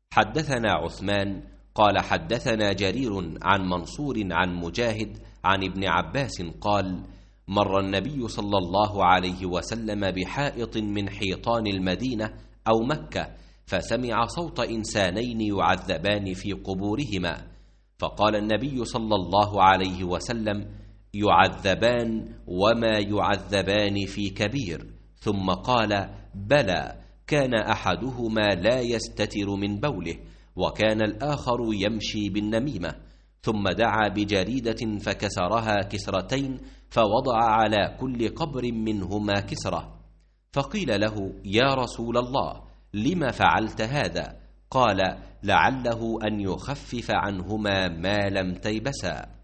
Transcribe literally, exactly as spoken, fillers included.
حدثنا عثمان قال حدثنا جرير عن منصور عن مجاهد عن ابن عباس قال مر النبي صلى الله عليه وسلم بحائط من حيطان المدينة أو مكة فسمع صوت إنسانين يعذبان في قبورهما، فقال النبي صلى الله عليه وسلم يعذبان وما يعذبان في كبير، ثم قال بلى، كان أحدهما لا يستتر من بوله وكان الآخر يمشي بالنميمة، ثم دعا بجريدة فكسرها كسرتين فوضع على كل قبر منهما كسرة، فقيل له يا رسول الله لم فعلت هذا؟ قال لعله أن يخفف عنهما ما لم تيبسا.